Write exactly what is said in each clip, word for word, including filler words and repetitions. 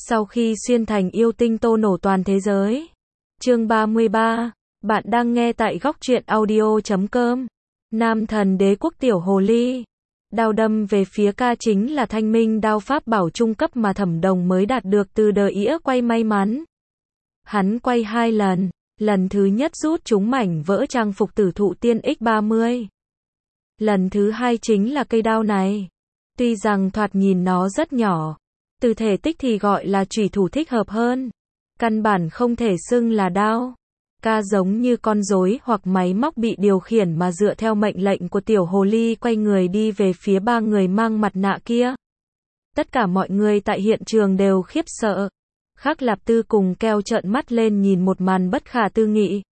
Sau khi xuyên thành yêu tinh tô nổ toàn thế giới. Chương ba mươi ba. Bạn đang nghe tại góc truyện audio chấm com. Nam thần đế quốc tiểu hồ ly. Đao đâm về phía ca chính là thanh minh đao pháp bảo trung cấp mà Thẩm Đồng mới đạt được từ đờ ĩa quay may mắn. Hắn quay hai lần, lần thứ nhất rút chúng mảnh vỡ trang phục tử thụ tiên ích ba mươi. Lần thứ hai chính là cây đao này. Tuy rằng thoạt nhìn nó rất nhỏ, từ thể tích thì gọi là chủy thủ thích hợp hơn. Căn bản không thể xưng là đao. Ca giống như con rối hoặc máy móc bị điều khiển mà dựa theo mệnh lệnh của tiểu hồ ly quay người đi về phía ba người mang mặt nạ kia. Tất cả mọi người tại hiện trường đều khiếp sợ. Khắc Lạp Tư cùng Keo trợn mắt lên nhìn một màn bất khả tư nghị.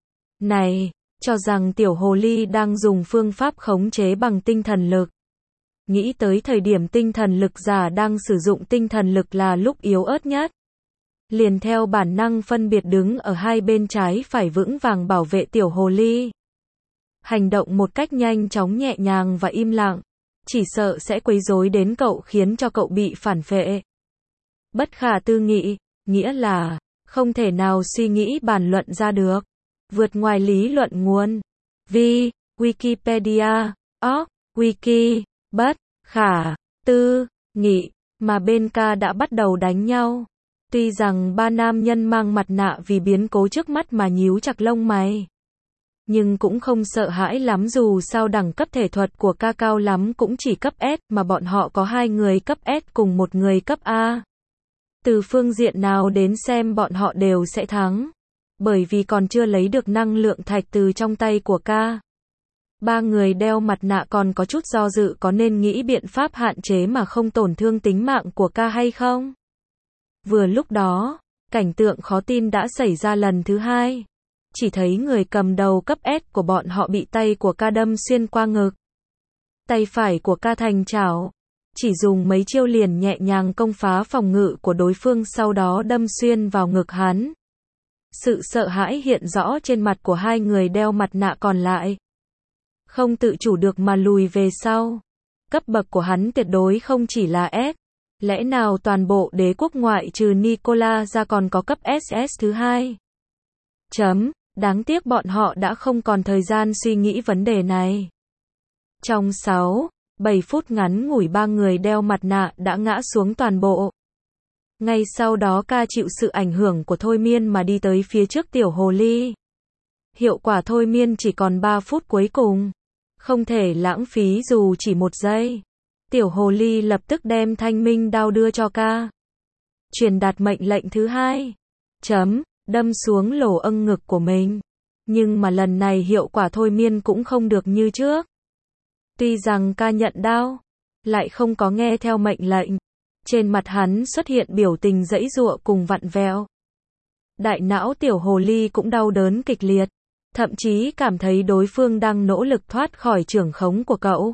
Này, cho rằng tiểu hồ ly đang dùng phương pháp khống chế bằng tinh thần lực. Nghĩ tới thời điểm tinh thần lực giả đang sử dụng tinh thần lực là lúc yếu ớt nhất. Liền theo bản năng phân biệt đứng ở hai bên trái phải vững vàng bảo vệ tiểu hồ ly. Hành động một cách nhanh chóng nhẹ nhàng và im lặng. Chỉ sợ sẽ quấy rối đến cậu khiến cho cậu bị phản phệ. Bất khả tư nghị, nghĩa là, không thể nào suy nghĩ bàn luận ra được. Vượt ngoài lý luận nguồn. Vi, Wikipedia, org, Wiki, bất, khả, tư, nghị, mà bên ca đã bắt đầu đánh nhau. Tuy rằng ba nam nhân mang mặt nạ vì biến cố trước mắt mà nhíu chặt lông mày. Nhưng cũng không sợ hãi lắm dù sao đẳng cấp thể thuật của ca cao lắm cũng chỉ cấp S mà bọn họ có hai người cấp S cùng một người cấp A. Từ phương diện nào đến xem bọn họ đều sẽ thắng. Bởi vì còn chưa lấy được năng lượng thạch từ trong tay của ca. Ba người đeo mặt nạ còn có chút do dự có nên nghĩ biện pháp hạn chế mà không tổn thương tính mạng của ca hay không. Vừa lúc đó, cảnh tượng khó tin đã xảy ra lần thứ hai. Chỉ thấy người cầm đầu cấp S của bọn họ bị tay của ca đâm xuyên qua ngực. Tay phải của ca thành chảo. Chỉ dùng mấy chiêu liền nhẹ nhàng công phá phòng ngự của đối phương sau đó đâm xuyên vào ngực hắn. Sự sợ hãi hiện rõ trên mặt của hai người đeo mặt nạ còn lại. Không tự chủ được mà lùi về sau. Cấp bậc của hắn tuyệt đối không chỉ là S. Lẽ nào toàn bộ đế quốc ngoại trừ Nicola ra còn có cấp ét ét thứ hai? Chấm, đáng tiếc bọn họ đã không còn thời gian suy nghĩ vấn đề này. Trong sáu, bảy phút ngắn ngủi ba người đeo mặt nạ đã ngã xuống toàn bộ. Ngay sau đó ca chịu sự ảnh hưởng của thôi miên mà đi tới phía trước tiểu hồ ly. Hiệu quả thôi miên chỉ còn ba phút cuối cùng. Không thể lãng phí dù chỉ một giây. Tiểu hồ ly lập tức đem thanh minh đao đưa cho ca. Truyền đạt mệnh lệnh thứ hai. Chấm, đâm xuống lỗ âng ngực của mình. Nhưng mà lần này hiệu quả thôi miên cũng không được như trước. Tuy rằng ca nhận đao, lại không có nghe theo mệnh lệnh. Trên mặt hắn xuất hiện biểu tình giãy giụa cùng vặn vẹo. Đại não tiểu hồ ly cũng đau đớn kịch liệt. Thậm chí cảm thấy đối phương đang nỗ lực thoát khỏi trưởng khống của cậu.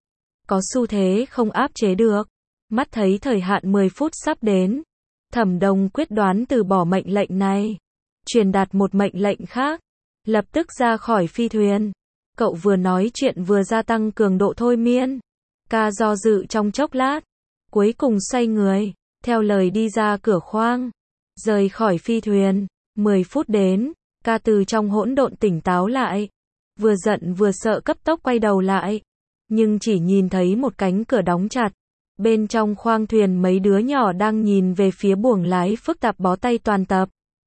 Có xu thế không áp chế được. Mắt thấy thời hạn mười phút sắp đến. Thẩm Đồng quyết đoán từ bỏ mệnh lệnh này. Truyền đạt một mệnh lệnh khác. Lập tức ra khỏi phi thuyền. Cậu vừa nói chuyện vừa gia tăng cường độ thôi miên. Ca do dự trong chốc lát. Cuối cùng xoay người. Theo lời đi ra cửa khoang. Rời khỏi phi thuyền. mười phút đến. Ca từ trong hỗn độn tỉnh táo lại. Vừa giận vừa sợ cấp tốc quay đầu lại. Nhưng chỉ nhìn thấy một cánh cửa đóng chặt. Bên trong khoang thuyền mấy đứa nhỏ đang nhìn về phía buồng lái phức tạp bó tay toàn tập.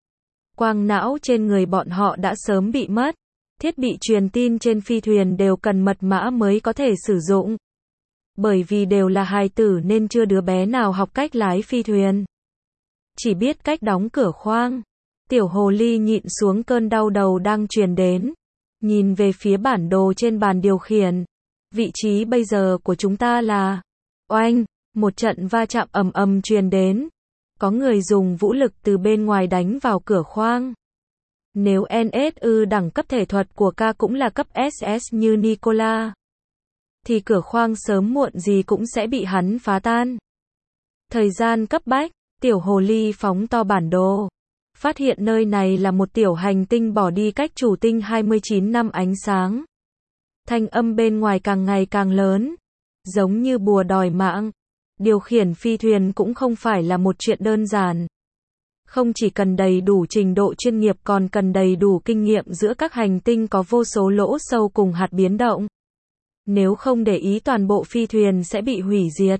Quang não trên người bọn họ đã sớm bị mất. Thiết bị truyền tin trên phi thuyền đều cần mật mã mới có thể sử dụng. Bởi vì đều là hài tử nên chưa đứa bé nào học cách lái phi thuyền. Chỉ biết cách đóng cửa khoang. Tiểu hồ ly nhịn xuống cơn đau đầu đang truyền đến. Nhìn về phía bản đồ trên bàn điều khiển. Vị trí bây giờ của chúng ta là... Oanh, một trận va chạm ầm ầm truyền đến. Có người dùng vũ lực từ bên ngoài đánh vào cửa khoang. Nếu en ét u đẳng cấp thể thuật của ca cũng là cấp ét ét như Nicola, thì cửa khoang sớm muộn gì cũng sẽ bị hắn phá tan. Thời gian cấp bách, tiểu hồ ly phóng to bản đồ. Phát hiện nơi này là một tiểu hành tinh bỏ đi cách chủ tinh hai mươi chín năm ánh sáng. Thanh âm bên ngoài càng ngày càng lớn. Giống như bùa đòi mạng. Điều khiển phi thuyền cũng không phải là một chuyện đơn giản. Không chỉ cần đầy đủ trình độ chuyên nghiệp còn cần đầy đủ kinh nghiệm giữa các hành tinh có vô số lỗ sâu cùng hạt biến động. Nếu không để ý toàn bộ phi thuyền sẽ bị hủy diệt.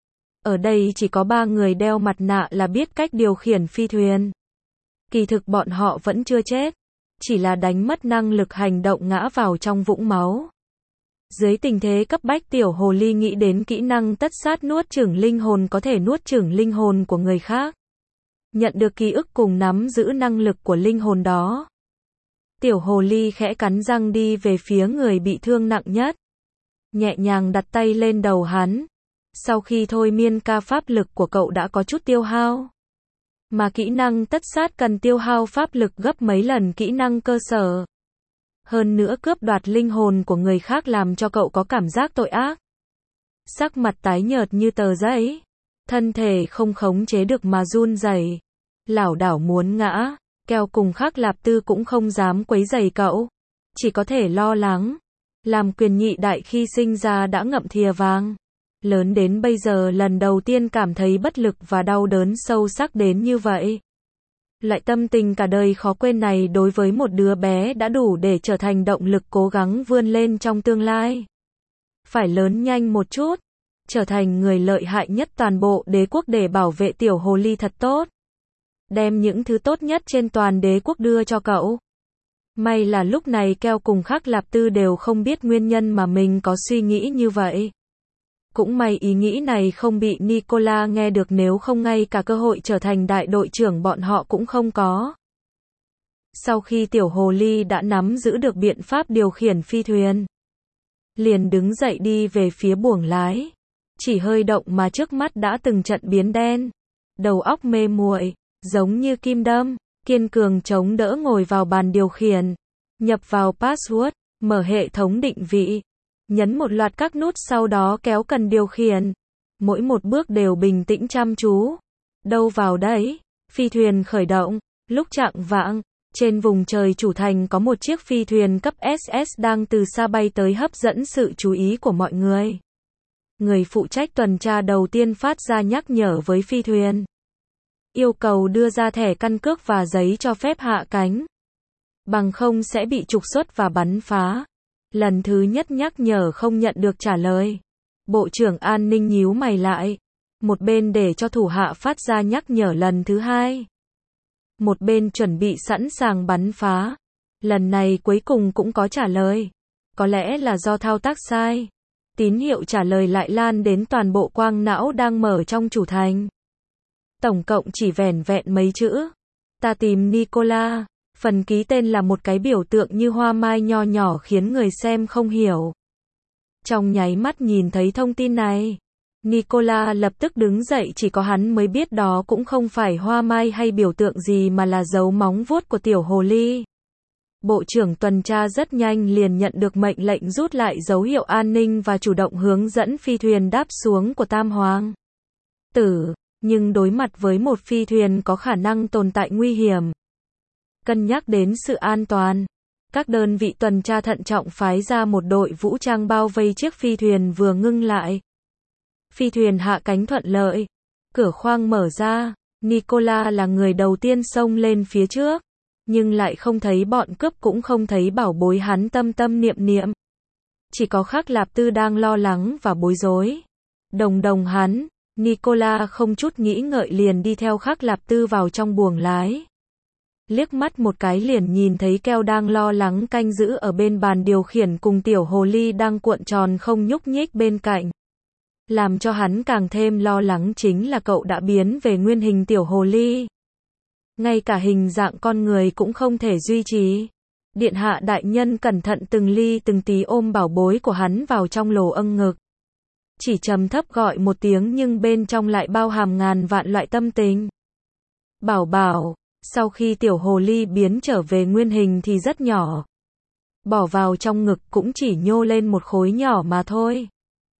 Ở đây chỉ có ba người đeo mặt nạ là biết cách điều khiển phi thuyền. Kỳ thực bọn họ vẫn chưa chết, chỉ là đánh mất năng lực hành động ngã vào trong vũng máu. Dưới tình thế cấp bách tiểu hồ ly nghĩ đến kỹ năng tất sát nuốt chửng linh hồn có thể nuốt chửng linh hồn của người khác. Nhận được ký ức cùng nắm giữ năng lực của linh hồn đó. Tiểu hồ ly khẽ cắn răng đi về phía người bị thương nặng nhất. Nhẹ nhàng đặt tay lên đầu hắn. Sau khi thôi miên ca pháp lực của cậu đã có chút tiêu hao. Mà kỹ năng tất sát cần tiêu hao pháp lực gấp mấy lần kỹ năng cơ sở. Hơn nữa cướp đoạt linh hồn của người khác làm cho cậu có cảm giác tội ác. Sắc mặt tái nhợt như tờ giấy. Thân thể không khống chế được mà run rẩy, lảo đảo muốn ngã. Keo cùng Khắc Lạp Tư cũng không dám quấy rầy cậu. Chỉ có thể lo lắng. Làm quyền nhị đại khi sinh ra đã ngậm thìa vàng. Lớn đến bây giờ lần đầu tiên cảm thấy bất lực và đau đớn sâu sắc đến như vậy. Loại tâm tình cả đời khó quên này đối với một đứa bé đã đủ để trở thành động lực cố gắng vươn lên trong tương lai. Phải lớn nhanh một chút, trở thành người lợi hại nhất toàn bộ đế quốc để bảo vệ tiểu hồ ly thật tốt. Đem những thứ tốt nhất trên toàn đế quốc đưa cho cậu. May là lúc này Keo cùng Khắc Lạp Tư đều không biết nguyên nhân mà mình có suy nghĩ như vậy. Cũng may ý nghĩ này không bị Nicola nghe được, nếu không ngay cả cơ hội trở thành đại đội trưởng bọn họ cũng không có. Sau khi tiểu hồ ly đã nắm giữ được biện pháp điều khiển phi thuyền, liền đứng dậy đi về phía buồng lái. Chỉ hơi động mà trước mắt đã từng trận biến đen. Đầu óc mê muội, giống như kim đâm, kiên cường chống đỡ ngồi vào bàn điều khiển. Nhập vào password, mở hệ thống định vị. Nhấn một loạt các nút sau đó kéo cần điều khiển. Mỗi một bước đều bình tĩnh chăm chú. Đâu vào đấy, phi thuyền khởi động. Lúc chạng vạng, trên vùng trời chủ thành có một chiếc phi thuyền cấp ét ét đang từ xa bay tới hấp dẫn sự chú ý của mọi người. Người phụ trách tuần tra đầu tiên phát ra nhắc nhở với phi thuyền. Yêu cầu đưa ra thẻ căn cước và giấy cho phép hạ cánh. Bằng không sẽ bị trục xuất và bắn phá. Lần thứ nhất nhắc nhở không nhận được trả lời. Bộ trưởng an ninh nhíu mày lại. Một bên để cho thủ hạ phát ra nhắc nhở lần thứ hai. Một bên chuẩn bị sẵn sàng bắn phá. Lần này cuối cùng cũng có trả lời. Có lẽ là do thao tác sai. Tín hiệu trả lời lại lan đến toàn bộ quang não đang mở trong chủ thành. Tổng cộng chỉ vẻn vẹn mấy chữ. Ta tìm Nicola. Phần ký tên là một cái biểu tượng như hoa mai nho nhỏ khiến người xem không hiểu. Trong nháy mắt nhìn thấy thông tin này, Nicola lập tức đứng dậy, chỉ có hắn mới biết đó cũng không phải hoa mai hay biểu tượng gì mà là dấu móng vuốt của tiểu hồ ly. Bộ trưởng tuần tra rất nhanh liền nhận được mệnh lệnh rút lại dấu hiệu an ninh và chủ động hướng dẫn phi thuyền đáp xuống của Tam Hoàng Tử, nhưng đối mặt với một phi thuyền có khả năng tồn tại nguy hiểm. Cân nhắc đến sự an toàn, các đơn vị tuần tra thận trọng phái ra một đội vũ trang bao vây chiếc phi thuyền vừa ngưng lại. Phi thuyền hạ cánh thuận lợi, cửa khoang mở ra, Nicola là người đầu tiên xông lên phía trước, nhưng lại không thấy bọn cướp cũng không thấy bảo bối hắn tâm tâm niệm niệm. Chỉ có Khắc Lạp Tư đang lo lắng và bối rối. Đồng đồng hắn, Nicola không chút nghĩ ngợi liền đi theo Khắc Lạp Tư vào trong buồng lái. Liếc mắt một cái liền nhìn thấy Keo đang lo lắng canh giữ ở bên bàn điều khiển cùng tiểu hồ ly đang cuộn tròn không nhúc nhích bên cạnh. Làm cho hắn càng thêm lo lắng chính là cậu đã biến về nguyên hình tiểu hồ ly. Ngay cả hình dạng con người cũng không thể duy trì. Điện hạ đại nhân cẩn thận từng ly từng tí ôm bảo bối của hắn vào trong lồ âng ngực. Chỉ trầm thấp gọi một tiếng nhưng bên trong lại bao hàm ngàn vạn loại tâm tình. Bảo bảo. Sau khi tiểu hồ ly biến trở về nguyên hình thì rất nhỏ. Bỏ vào trong ngực cũng chỉ nhô lên một khối nhỏ mà thôi.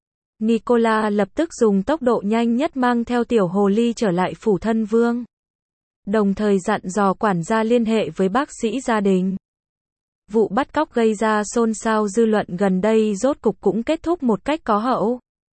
Nicola lập tức dùng tốc độ nhanh nhất mang theo tiểu hồ ly trở lại phủ thân vương. Đồng thời dặn dò quản gia liên hệ với bác sĩ gia đình. Vụ bắt cóc gây ra xôn xao dư luận gần đây rốt cục cũng kết thúc một cách có hậu.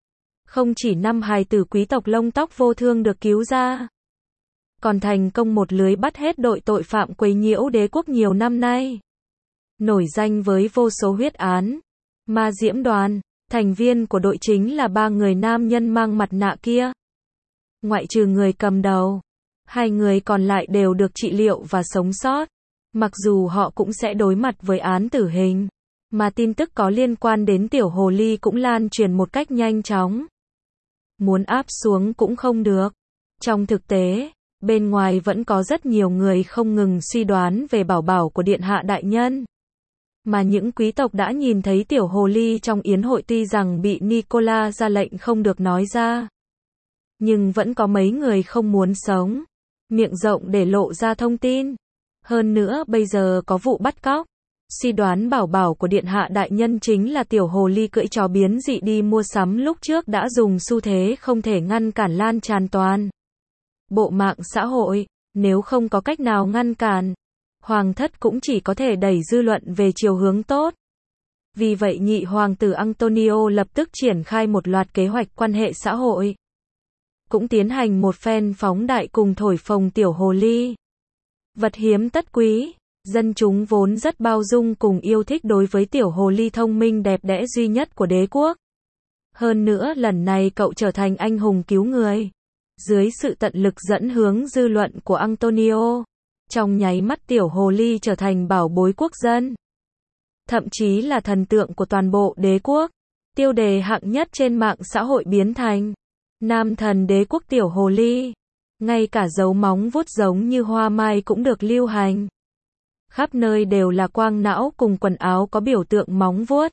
Không chỉ năm hài tử quý tộc lông tóc vô thương được cứu ra, còn thành công một lưới bắt hết đội tội phạm quấy nhiễu đế quốc nhiều năm nay. Nổi danh với vô số huyết án, ma diễm đoàn, thành viên của đội chính là ba người nam nhân mang mặt nạ kia. Ngoại trừ người cầm đầu, hai người còn lại đều được trị liệu và sống sót. Mặc dù họ cũng sẽ đối mặt với án tử hình, mà tin tức có liên quan đến tiểu hồ ly cũng lan truyền một cách nhanh chóng. Muốn áp xuống cũng không được. Trong thực tế, bên ngoài vẫn có rất nhiều người không ngừng suy đoán về bảo bảo của điện hạ đại nhân. Mà những quý tộc đã nhìn thấy tiểu hồ ly trong yến hội tuy rằng bị Nicola ra lệnh không được nói ra, nhưng vẫn có mấy người không muốn sống, miệng rộng để lộ ra thông tin. Hơn nữa bây giờ có vụ bắt cóc, suy đoán bảo bảo của điện hạ đại nhân chính là tiểu hồ ly cưỡi chó biến dị đi mua sắm lúc trước đã dùng xu thế không thể ngăn cản lan tràn toàn bộ mạng xã hội. Nếu không có cách nào ngăn cản, hoàng thất cũng chỉ có thể đẩy dư luận về chiều hướng tốt. Vì vậy nhị hoàng tử Antonio lập tức triển khai một loạt kế hoạch quan hệ xã hội, cũng tiến hành một phen phóng đại cùng thổi phồng tiểu hồ ly. Vật hiếm tất quý, dân chúng vốn rất bao dung cùng yêu thích đối với tiểu hồ ly thông minh đẹp đẽ duy nhất của đế quốc. Hơn nữa lần này cậu trở thành anh hùng cứu người. Dưới sự tận lực dẫn hướng dư luận của Antonio, trong nháy mắt tiểu hồ ly trở thành bảo bối quốc dân. Thậm chí là thần tượng của toàn bộ đế quốc. Tiêu đề hạng nhất trên mạng xã hội biến thành nam thần đế quốc tiểu hồ ly. Ngay cả dấu móng vuốt giống như hoa mai cũng được lưu hành. Khắp nơi đều là quang não cùng quần áo có biểu tượng móng vuốt.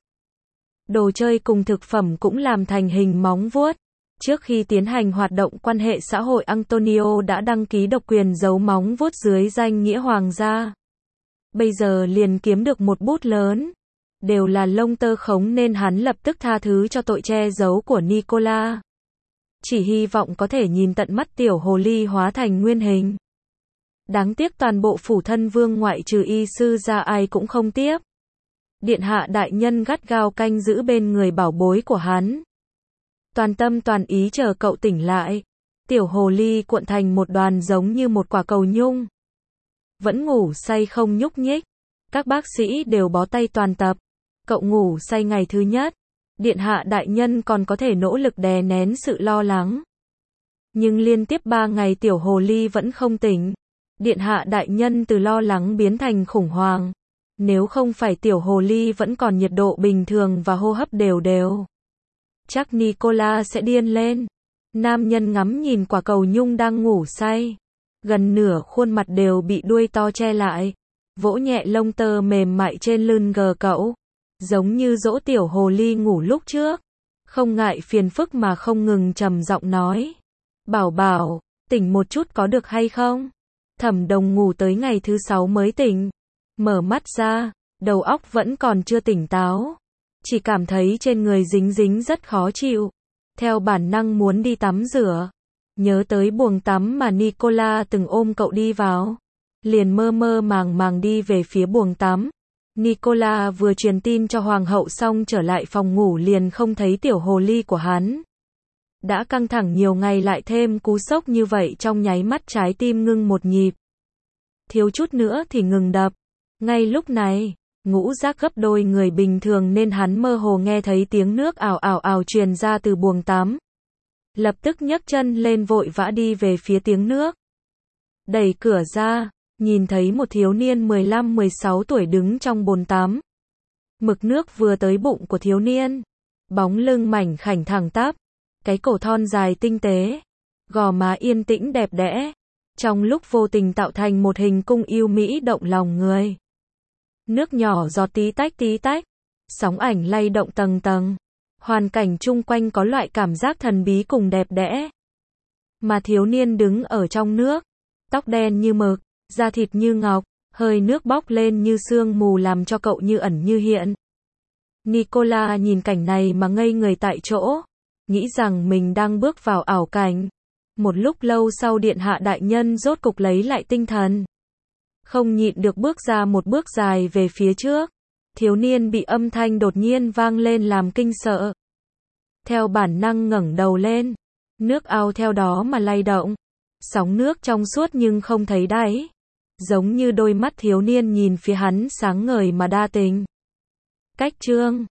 Đồ chơi cùng thực phẩm cũng làm thành hình móng vuốt. Trước khi tiến hành hoạt động quan hệ xã hội, Antonio đã đăng ký độc quyền dấu móng vuốt dưới danh nghĩa hoàng gia. Bây giờ liền kiếm được một bút lớn. Đều là lông tơ khống nên hắn lập tức tha thứ cho tội che giấu của Nicola. Chỉ hy vọng có thể nhìn tận mắt tiểu hồ ly hóa thành nguyên hình. Đáng tiếc toàn bộ phủ thân vương ngoại trừ y sư ra ai cũng không tiếp. Điện hạ đại nhân gắt gao canh giữ bên người bảo bối của hắn. Toàn tâm toàn ý chờ cậu tỉnh lại. Tiểu hồ ly cuộn thành một đoàn giống như một quả cầu nhung. Vẫn ngủ say không nhúc nhích. Các bác sĩ đều bó tay toàn tập. Cậu ngủ say ngày thứ nhất. Điện hạ đại nhân còn có thể nỗ lực đè nén sự lo lắng. Nhưng liên tiếp ba ngày tiểu hồ ly vẫn không tỉnh. Điện hạ đại nhân từ lo lắng biến thành khủng hoảng. Nếu không phải tiểu hồ ly vẫn còn nhiệt độ bình thường và hô hấp đều đều, chắc Nicola sẽ điên lên. Nam nhân ngắm nhìn quả cầu nhung đang ngủ say. Gần nửa khuôn mặt đều bị đuôi to che lại. Vỗ nhẹ lông tơ mềm mại trên lưng gờ cậu. Giống như dỗ tiểu hồ ly ngủ lúc trước. Không ngại phiền phức mà không ngừng trầm giọng nói. Bảo bảo, tỉnh một chút có được hay không? Thẩm Đồng ngủ tới ngày thứ sáu mới tỉnh. Mở mắt ra, đầu óc vẫn còn chưa tỉnh táo. Chỉ cảm thấy trên người dính dính rất khó chịu. Theo bản năng muốn đi tắm rửa. Nhớ tới buồng tắm mà Nicola từng ôm cậu đi vào. Liền mơ mơ màng màng đi về phía buồng tắm. Nicola vừa truyền tin cho hoàng hậu xong trở lại phòng ngủ liền không thấy tiểu hồ ly của hắn. Đã căng thẳng nhiều ngày lại thêm cú sốc như vậy trong nháy mắt trái tim ngưng một nhịp. Thiếu chút nữa thì ngừng đập. Ngay lúc này, ngũ giác gấp đôi người bình thường nên hắn mơ hồ nghe thấy tiếng nước ào ào ào truyền ra từ buồng tắm. Lập tức nhấc chân lên vội vã đi về phía tiếng nước. Đẩy cửa ra, nhìn thấy một thiếu niên mười lăm mười sáu tuổi đứng trong bồn tắm. Mực nước vừa tới bụng của thiếu niên. Bóng lưng mảnh khảnh thẳng tắp. Cái cổ thon dài tinh tế. Gò má yên tĩnh đẹp đẽ. Trong lúc vô tình tạo thành một hình cung yêu mỹ động lòng người. Nước nhỏ giọt tí tách tí tách. Sóng ảnh lay động tầng tầng. Hoàn cảnh chung quanh có loại cảm giác thần bí cùng đẹp đẽ. Mà thiếu niên đứng ở trong nước. Tóc đen như mực, da thịt như ngọc, hơi nước bốc lên như sương mù làm cho cậu như ẩn như hiện. Nicola nhìn cảnh này mà ngây người tại chỗ. Nghĩ rằng mình đang bước vào ảo cảnh. Một lúc lâu sau điện hạ đại nhân rốt cục lấy lại tinh thần. Không nhịn được bước ra một bước dài về phía trước. Thiếu niên bị âm thanh đột nhiên vang lên làm kinh sợ. theo bản năng ngẩng đầu lên. Nước ao theo đó mà lay động. Sóng nước trong suốt nhưng không thấy đáy. Giống như đôi mắt thiếu niên nhìn phía hắn sáng ngời mà đa tình. Cách chương